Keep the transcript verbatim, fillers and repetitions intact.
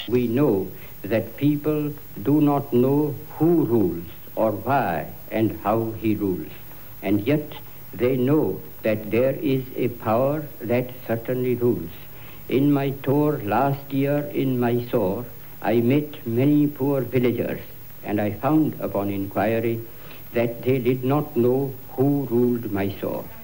We know that people do not know who rules or why and how he rules, and yet they know that there is a power that certainly rules. In my tour last year in Mysore, I met many poor villagers, and I found upon inquiry that they did not know who ruled Mysore.